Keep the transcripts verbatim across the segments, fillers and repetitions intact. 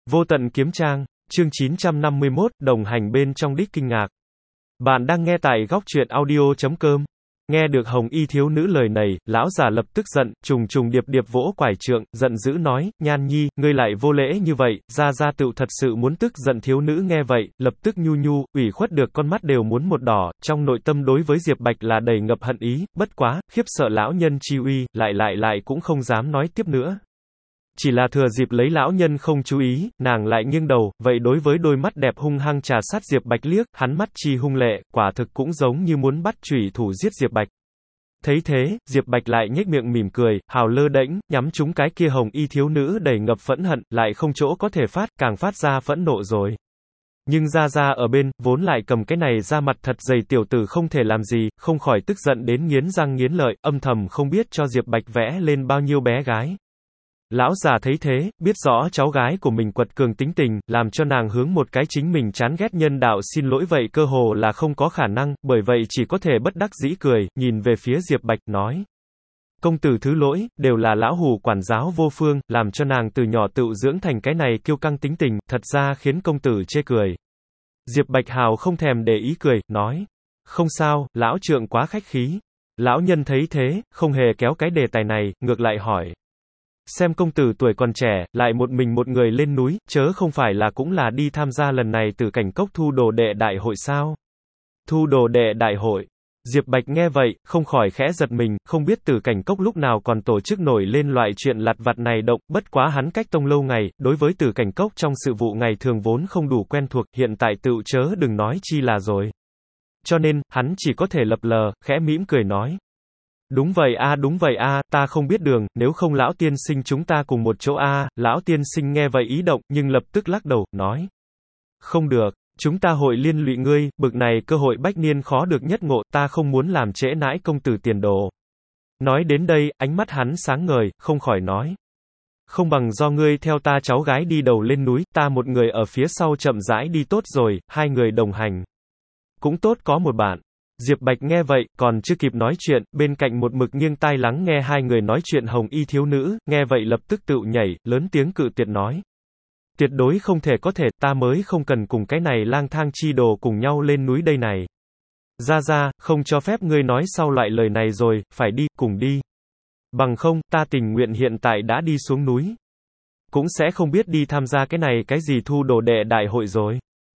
Vô tận kiếm trang, chương chín trăm năm mươi mốt, đồng hành bên trong đích kinh ngạc. Bạn đang nghe tại góc truyện audio chấm com. Nghe được Hồng Y thiếu nữ lời này, lão già lập tức giận, trùng trùng điệp điệp vỗ quải trượng, giận dữ nói, Nhan Nhi, ngươi lại vô lễ như vậy, gia gia tựu thật sự muốn tức giận. Thiếu nữ nghe vậy, lập tức nhu nhu, ủy khuất được con mắt đều muốn một đỏ, trong nội tâm đối với Diệp Bạch là đầy ngập hận ý, bất quá, khiếp sợ lão nhân chi uy, lại lại lại cũng không dám nói tiếp nữa. Chỉ là thừa dịp lấy lão nhân không chú ý, nàng lại nghiêng đầu, vậy đối với đôi mắt đẹp hung hăng trà sát Diệp Bạch liếc, hắn mắt chi hung lệ, quả thực cũng giống như muốn bắt chủy thủ giết Diệp Bạch. Thấy thế, Diệp Bạch lại nhếch miệng mỉm cười, hào lơ đễnh, nhắm trúng cái kia Hồng Y thiếu nữ đầy ngập phẫn hận, lại không chỗ có thể phát, càng phát ra phẫn nộ rồi. Nhưng Gia Gia ở bên, vốn lại cầm cái này ra mặt thật dày tiểu tử không thể làm gì, không khỏi tức giận đến nghiến răng nghiến lợi, âm thầm không biết cho Diệp Bạch vẽ lên bao nhiêu bé gái. Lão già thấy thế, biết rõ cháu gái của mình quật cường tính tình, làm cho nàng hướng một cái chính mình chán ghét nhân đạo xin lỗi vậy cơ hồ là không có khả năng, bởi vậy chỉ có thể bất đắc dĩ cười, nhìn về phía Diệp Bạch, nói. Công tử thứ lỗi, đều là lão hủ quản giáo vô phương, làm cho nàng từ nhỏ tự dưỡng thành cái này kiêu căng tính tình, thật ra khiến công tử chê cười. Diệp Bạch hào không thèm để ý cười, nói. Không sao, lão trượng quá khách khí. Lão nhân thấy thế, không hề kéo cái đề tài này, ngược lại hỏi. Xem công tử tuổi còn trẻ, lại một mình một người lên núi, chớ không phải là cũng là đi tham gia lần này Tử Cảnh Cốc thu đồ đệ đại hội sao? Thu đồ đệ đại hội. Diệp Bạch nghe vậy, không khỏi khẽ giật mình, không biết Tử Cảnh Cốc lúc nào còn tổ chức nổi lên loại chuyện lặt vặt này động, bất quá hắn cách tông lâu ngày, đối với Tử Cảnh Cốc trong sự vụ ngày thường vốn không đủ quen thuộc, hiện tại tựu chớ đừng nói chi là rồi. Cho nên, hắn chỉ có thể lập lờ, khẽ mỉm cười nói. Đúng vậy a, đúng vậy a, ta không biết đường, nếu không lão tiên sinh chúng ta cùng một chỗ a. Lão tiên sinh nghe vậy ý động, nhưng lập tức lắc đầu, nói. Không được, chúng ta hội liên lụy ngươi, bực này cơ hội bách niên khó được nhất ngộ, ta không muốn làm trễ nãi công tử tiền đồ. Nói đến đây, ánh mắt hắn sáng ngời, không khỏi nói. Không bằng do ngươi theo ta cháu gái đi đầu lên núi, ta một người ở phía sau chậm rãi đi tốt rồi, hai người đồng hành. Cũng tốt có một bạn. Diệp Bạch nghe vậy, còn chưa kịp nói chuyện, bên cạnh một mực nghiêng tai lắng nghe hai người nói chuyện Hồng Y thiếu nữ, nghe vậy lập tức tự nhảy, lớn tiếng cự tuyệt nói. Tuyệt đối không thể có thể, ta mới không cần cùng cái này lang thang chi đồ cùng nhau lên núi đây này. Gia Gia, không cho phép ngươi nói sau loại lời này rồi, phải đi, cùng đi. Bằng không, ta tình nguyện hiện tại đã đi xuống núi. Cũng sẽ không biết đi tham gia cái này cái gì thu đồ đệ đại hội rồi.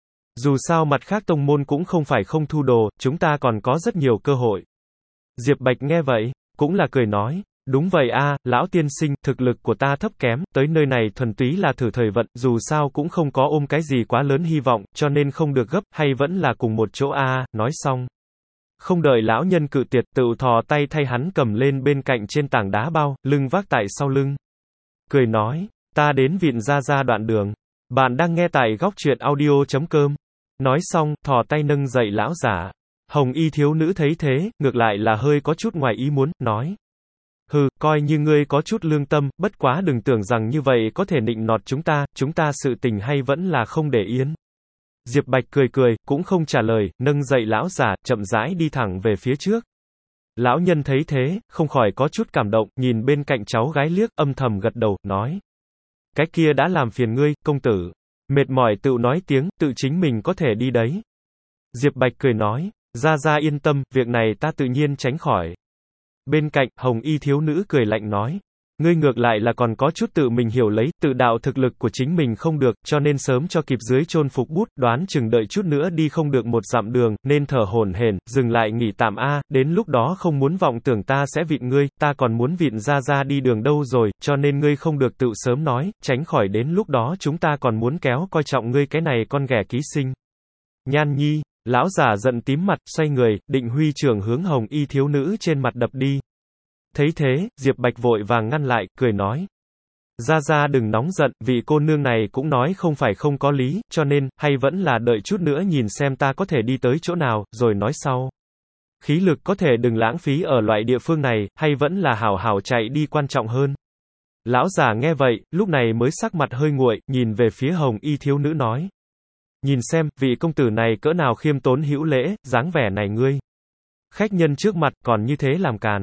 Dù sao mặt khác tông môn cũng không phải không thu đồ, chúng ta còn có rất nhiều cơ hội. Diệp Bạch nghe vậy, cũng là cười nói, đúng vậy a, lão tiên sinh, thực lực của ta thấp kém, tới nơi này thuần túy là thử thời vận, dù sao cũng không có ôm cái gì quá lớn hy vọng, cho nên không được gấp, hay vẫn là cùng một chỗ a. Nói xong. Không đợi lão nhân cự tuyệt, tự thò tay thay hắn cầm lên bên cạnh trên tảng đá bao, lưng vác tại sau lưng. Cười nói, ta đến viện Gia Gia đoạn đường. Bạn đang nghe tại góc truyện audio chấm com. Nói xong, thò tay nâng dậy lão giả. Hồng Y thiếu nữ thấy thế, ngược lại là hơi có chút ngoài ý muốn, nói. Hừ, coi như ngươi có chút lương tâm, bất quá đừng tưởng rằng như vậy có thể nịnh nọt chúng ta, chúng ta sự tình hay vẫn là không để yên. Diệp Bạch cười cười, cũng không trả lời, nâng dậy lão giả, chậm rãi đi thẳng về phía trước. Lão nhân thấy thế, không khỏi có chút cảm động, nhìn bên cạnh cháu gái liếc, âm thầm gật đầu, nói. Cái kia đã làm phiền ngươi, công tử. Mệt mỏi tự nói tiếng, tự chính mình có thể đi đấy. Diệp Bạch cười nói, Gia Gia yên tâm, việc này ta tự nhiên tránh khỏi. Bên cạnh, Hồng Y thiếu nữ cười lạnh nói, ngươi ngược lại là còn có chút tự mình hiểu lấy, tự đạo thực lực của chính mình không được, cho nên sớm cho kịp dưới chôn phục bút, đoán chừng đợi chút nữa đi không được một dặm đường, nên thở hổn hển, dừng lại nghỉ tạm a, đến lúc đó không muốn vọng tưởng ta sẽ vịn ngươi, ta còn muốn vịn Gia Gia đi đường đâu rồi, cho nên ngươi không được tự sớm nói, tránh khỏi đến lúc đó chúng ta còn muốn kéo coi trọng ngươi cái này con ghẻ ký sinh. Nhan Nhi, lão giả giận tím mặt, xoay người, định huy trưởng hướng Hồng Y thiếu nữ trên mặt đập đi. Thấy thế, Diệp Bạch vội vàng ngăn lại, cười nói. Gia Gia đừng nóng giận, vị cô nương này cũng nói không phải không có lý, cho nên, hay vẫn là đợi chút nữa nhìn xem ta có thể đi tới chỗ nào, rồi nói sau. Khí lực có thể đừng lãng phí ở loại địa phương này, hay vẫn là hảo hảo chạy đi quan trọng hơn. Lão già nghe vậy, lúc này mới sắc mặt hơi nguội, nhìn về phía Hồng Y thiếu nữ nói. Nhìn xem, vị công tử này cỡ nào khiêm tốn hữu lễ, dáng vẻ này ngươi. Khách nhân trước mặt, còn như thế làm càn.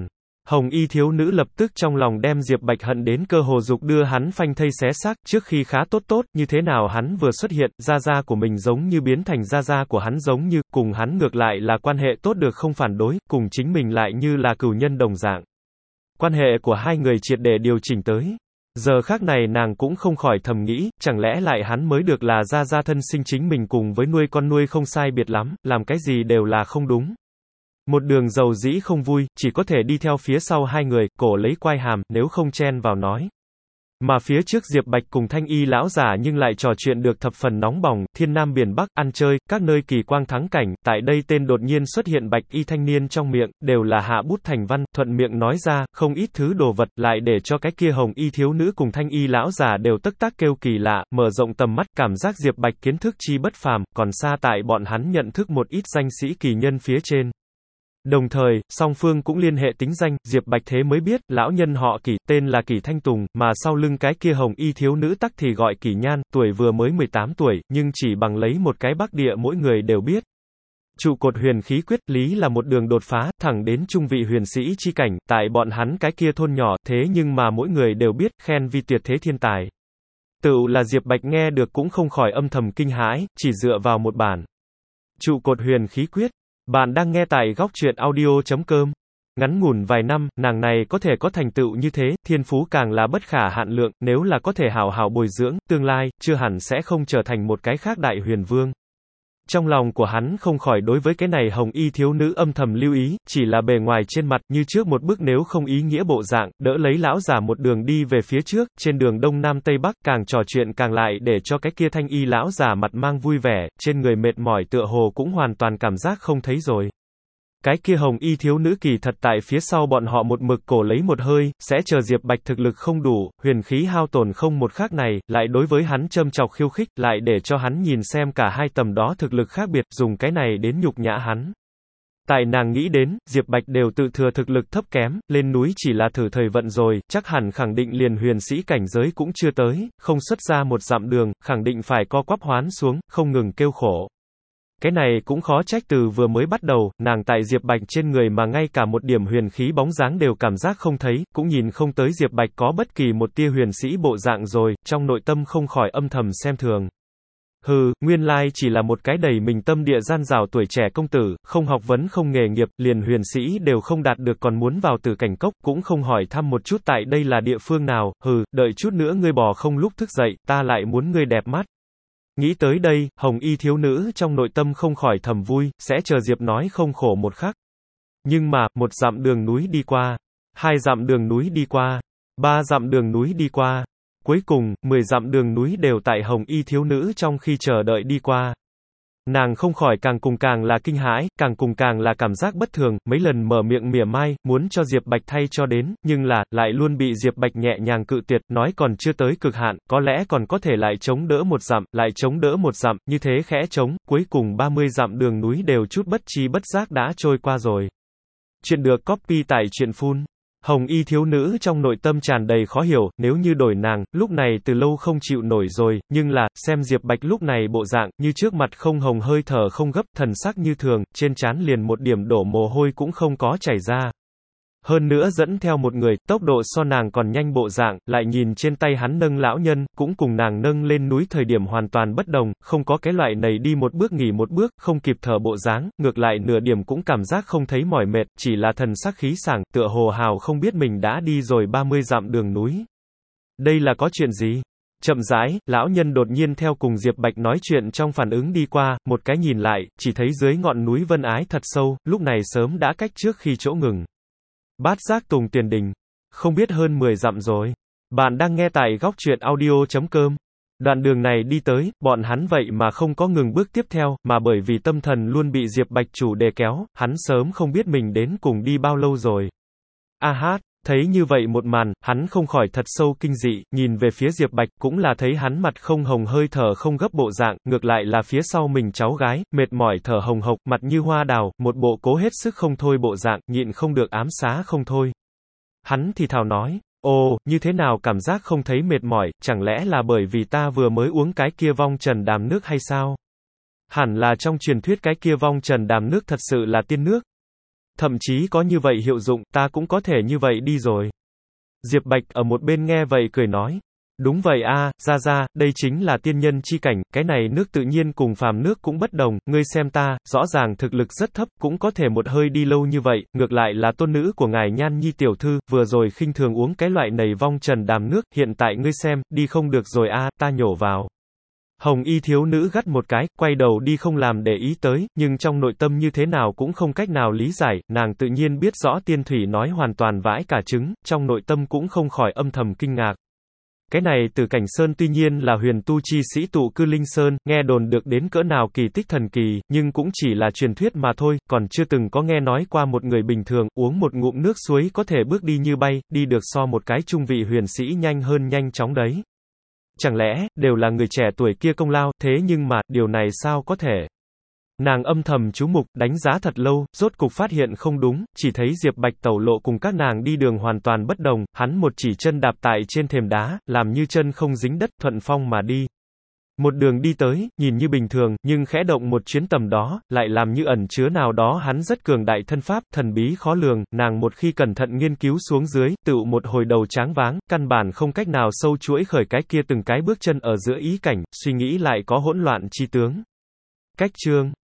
Hồng y thiếu nữ lập tức trong lòng đem Diệp Bạch hận đến cơ hồ dục đưa hắn phanh thây xé xác, trước khi khá tốt tốt, như thế nào hắn vừa xuất hiện, gia gia của mình giống như biến thành gia gia của hắn giống như, cùng hắn ngược lại là quan hệ tốt được không phản đối, cùng chính mình lại như là cửu nhân đồng dạng. Quan hệ của hai người triệt để điều chỉnh tới. Giờ khác này nàng cũng không khỏi thầm nghĩ, chẳng lẽ lại hắn mới được là gia gia thân sinh chính mình cùng với nuôi con nuôi không sai biệt lắm, làm cái gì đều là không đúng. Một đường dầu dĩ không vui, chỉ có thể đi theo phía sau hai người, cổ lấy quai hàm, nếu không chen vào nói. Mà phía trước Diệp Bạch cùng Thanh Y lão giả nhưng lại trò chuyện được thập phần nóng bỏng, thiên nam biển Bắc, ăn chơi, các nơi kỳ quang thắng cảnh, tại đây tên đột nhiên xuất hiện Bạch Y thanh niên trong miệng, đều là hạ bút thành văn, thuận miệng nói ra, không ít thứ đồ vật, lại để cho cái kia Hồng Y thiếu nữ cùng Thanh Y lão giả đều tức tác kêu kỳ lạ, mở rộng tầm mắt, cảm giác Diệp Bạch kiến thức chi bất phàm, còn xa tại bọn hắn nhận thức một ít danh sĩ kỳ nhân phía trên. Đồng thời, song phương cũng liên hệ tính danh, Diệp Bạch thế mới biết, lão nhân họ Kỷ, tên là Kỷ Thanh Tùng, mà sau lưng cái kia Hồng Y thiếu nữ tắc thì gọi Kỷ Nhan, tuổi vừa mới mười tám tuổi, nhưng chỉ bằng lấy một cái Bắc Địa mỗi người đều biết. Trụ cột huyền khí quyết, lý là một đường đột phá, thẳng đến trung vị huyền sĩ chi cảnh, tại bọn hắn cái kia thôn nhỏ, thế nhưng mà mỗi người đều biết, khen vi tuyệt thế thiên tài. Tựu là Diệp Bạch nghe được cũng không khỏi âm thầm kinh hãi, chỉ dựa vào một bản. Trụ cột huyền khí quyết. Bạn đang nghe tại góc truyện audio chấm com. Ngắn ngủn vài năm, nàng này có thể có thành tựu như thế, thiên phú càng là bất khả hạn lượng, nếu là có thể hảo hảo bồi dưỡng, tương lai, chưa hẳn sẽ không trở thành một cái khác đại huyền vương. Trong lòng của hắn không khỏi đối với cái này Hồng Y thiếu nữ âm thầm lưu ý, chỉ là bề ngoài trên mặt, như trước một bước nếu không ý nghĩa bộ dạng, đỡ lấy lão giả một đường đi về phía trước, trên đường Đông Nam Tây Bắc, càng trò chuyện càng lại để cho cái kia Thanh Y lão giả mặt mang vui vẻ, trên người mệt mỏi tựa hồ cũng hoàn toàn cảm giác không thấy rồi. Cái kia Hồng Y thiếu nữ kỳ thật tại phía sau bọn họ một mực cổ lấy một hơi, sẽ chờ Diệp Bạch thực lực không đủ, huyền khí hao tổn không một khác này, lại đối với hắn châm chọc khiêu khích, lại để cho hắn nhìn xem cả hai tầm đó thực lực khác biệt, dùng cái này đến nhục nhã hắn. Tại nàng nghĩ đến, Diệp Bạch đều tự thừa thực lực thấp kém, lên núi chỉ là thử thời vận rồi, chắc hẳn khẳng định liền huyền sĩ cảnh giới cũng chưa tới, không xuất ra một dặm đường, khẳng định phải co quắp hoán xuống, không ngừng kêu khổ. Cái này cũng khó trách từ vừa mới bắt đầu, nàng tại Diệp Bạch trên người mà ngay cả một điểm huyền khí bóng dáng đều cảm giác không thấy, cũng nhìn không tới Diệp Bạch có bất kỳ một tia huyền sĩ bộ dạng rồi, trong nội tâm không khỏi âm thầm xem thường. Hừ, nguyên lai chỉ là một cái đầy mình tâm địa gian rào tuổi trẻ công tử, không học vấn không nghề nghiệp, liền huyền sĩ đều không đạt được còn muốn vào Tử Cảnh Cốc, cũng không hỏi thăm một chút tại đây là địa phương nào, hừ, đợi chút nữa ngươi bò không lúc thức dậy, ta lại muốn ngươi đẹp mắt. Nghĩ tới đây, Hồng Y thiếu nữ trong nội tâm không khỏi thầm vui, sẽ chờ Diệp nói không khổ một khắc. Nhưng mà, một dặm đường núi đi qua, hai dặm đường núi đi qua, ba dặm đường núi đi qua, cuối cùng, mười dặm đường núi đều tại Hồng Y thiếu nữ trong khi chờ đợi đi qua. Nàng không khỏi càng cùng càng là kinh hãi, càng cùng càng là cảm giác bất thường, mấy lần mở miệng mỉa mai, muốn cho Diệp Bạch thay cho đến, nhưng là, lại luôn bị Diệp Bạch nhẹ nhàng cự tuyệt, nói còn chưa tới cực hạn, có lẽ còn có thể lại chống đỡ một dặm, lại chống đỡ một dặm, như thế khẽ chống, cuối cùng ba mươi dặm đường núi đều chút bất chi bất giác đã trôi qua rồi. Chuyện được copy tại truyện phun. Hồng Y thiếu nữ trong nội tâm tràn đầy khó hiểu, nếu như đổi nàng, lúc này từ lâu không chịu nổi rồi, nhưng là, xem Diệp Bạch lúc này bộ dạng, như trước mặt không hồng hơi thở không gấp, thần sắc như thường, trên trán liền một điểm đổ mồ hôi cũng không có chảy ra. Hơn nữa dẫn theo một người, tốc độ so nàng còn nhanh bộ dạng, lại nhìn trên tay hắn nâng lão nhân, cũng cùng nàng nâng lên núi thời điểm hoàn toàn bất đồng, không có cái loại này đi một bước nghỉ một bước, không kịp thở bộ dáng, ngược lại nửa điểm cũng cảm giác không thấy mỏi mệt, chỉ là thần sắc khí sảng, tựa hồ hào không biết mình đã đi rồi ba mươi dặm đường núi. Đây là có chuyện gì? Chậm rãi, lão nhân đột nhiên theo cùng Diệp Bạch nói chuyện trong phản ứng đi qua, một cái nhìn lại, chỉ thấy dưới ngọn núi Vân Ái thật sâu, lúc này sớm đã cách trước khi chỗ ngừng. Bát giác Tùng Tiền Đình. Không biết hơn mười dặm rồi. Bạn đang nghe tại góc truyện audio chấm com. Đoạn đường này đi tới, bọn hắn vậy mà không có ngừng bước tiếp theo, mà bởi vì tâm thần luôn bị Diệp Bạch chủ đề kéo, hắn sớm không biết mình đến cùng đi bao lâu rồi. A hát, thấy như vậy một màn, hắn không khỏi thật sâu kinh dị, nhìn về phía Diệp Bạch, cũng là thấy hắn mặt không hồng hơi thở không gấp bộ dạng, ngược lại là phía sau mình cháu gái, mệt mỏi thở hồng hộc, mặt như hoa đào, một bộ cố hết sức không thôi bộ dạng, nhịn không được ám xá không thôi. Hắn thì thào nói, ồ, như thế nào cảm giác không thấy mệt mỏi, chẳng lẽ là bởi vì ta vừa mới uống cái kia vong trần đàm nước hay sao? Hẳn là trong truyền thuyết cái kia vong trần đàm nước thật sự là tiên nước. Thậm chí có như vậy hiệu dụng, ta cũng có thể như vậy đi rồi. Diệp Bạch ở một bên nghe vậy cười nói. Đúng vậy a, Gia Gia, đây chính là tiên nhân chi cảnh, cái này nước tự nhiên cùng phàm nước cũng bất đồng, ngươi xem ta, rõ ràng thực lực rất thấp, cũng có thể một hơi đi lâu như vậy, ngược lại là tôn nữ của ngài Nhan Nhi tiểu thư, vừa rồi khinh thường uống cái loại nầy vong trần đàm nước, hiện tại ngươi xem, đi không được rồi a, ta nhổ vào. Hồng y thiếu nữ gắt một cái, quay đầu đi không làm để ý tới, nhưng trong nội tâm như thế nào cũng không cách nào lý giải, nàng tự nhiên biết rõ tiên thủy nói hoàn toàn vãi cả trứng, trong nội tâm cũng không khỏi âm thầm kinh ngạc. Cái này Tử Cảnh Sơn tuy nhiên là huyền tu chi sĩ tụ cư Linh Sơn, nghe đồn được đến cỡ nào kỳ tích thần kỳ, nhưng cũng chỉ là truyền thuyết mà thôi, còn chưa từng có nghe nói qua một người bình thường, uống một ngụm nước suối có thể bước đi như bay, đi được so một cái trung vị huyền sĩ nhanh hơn nhanh chóng đấy. Chẳng lẽ, đều là người trẻ tuổi kia công lao, thế nhưng mà, điều này sao có thể? Nàng âm thầm chú mục, đánh giá thật lâu, rốt cục phát hiện không đúng, chỉ thấy Diệp Bạch tẩu lộ cùng các nàng đi đường hoàn toàn bất đồng, hắn một chỉ chân đạp tại trên thềm đá, làm như chân không dính đất, thuận phong mà đi. Một đường đi tới, nhìn như bình thường, nhưng khẽ động một chuyến tầm đó, lại làm như ẩn chứa nào đó hắn rất cường đại thân pháp, thần bí khó lường, nàng một khi cẩn thận nghiên cứu xuống dưới, tựu một hồi đầu tráng váng, căn bản không cách nào sâu chuỗi khởi cái kia từng cái bước chân ở giữa ý cảnh, suy nghĩ lại có hỗn loạn chi tướng. Cách chương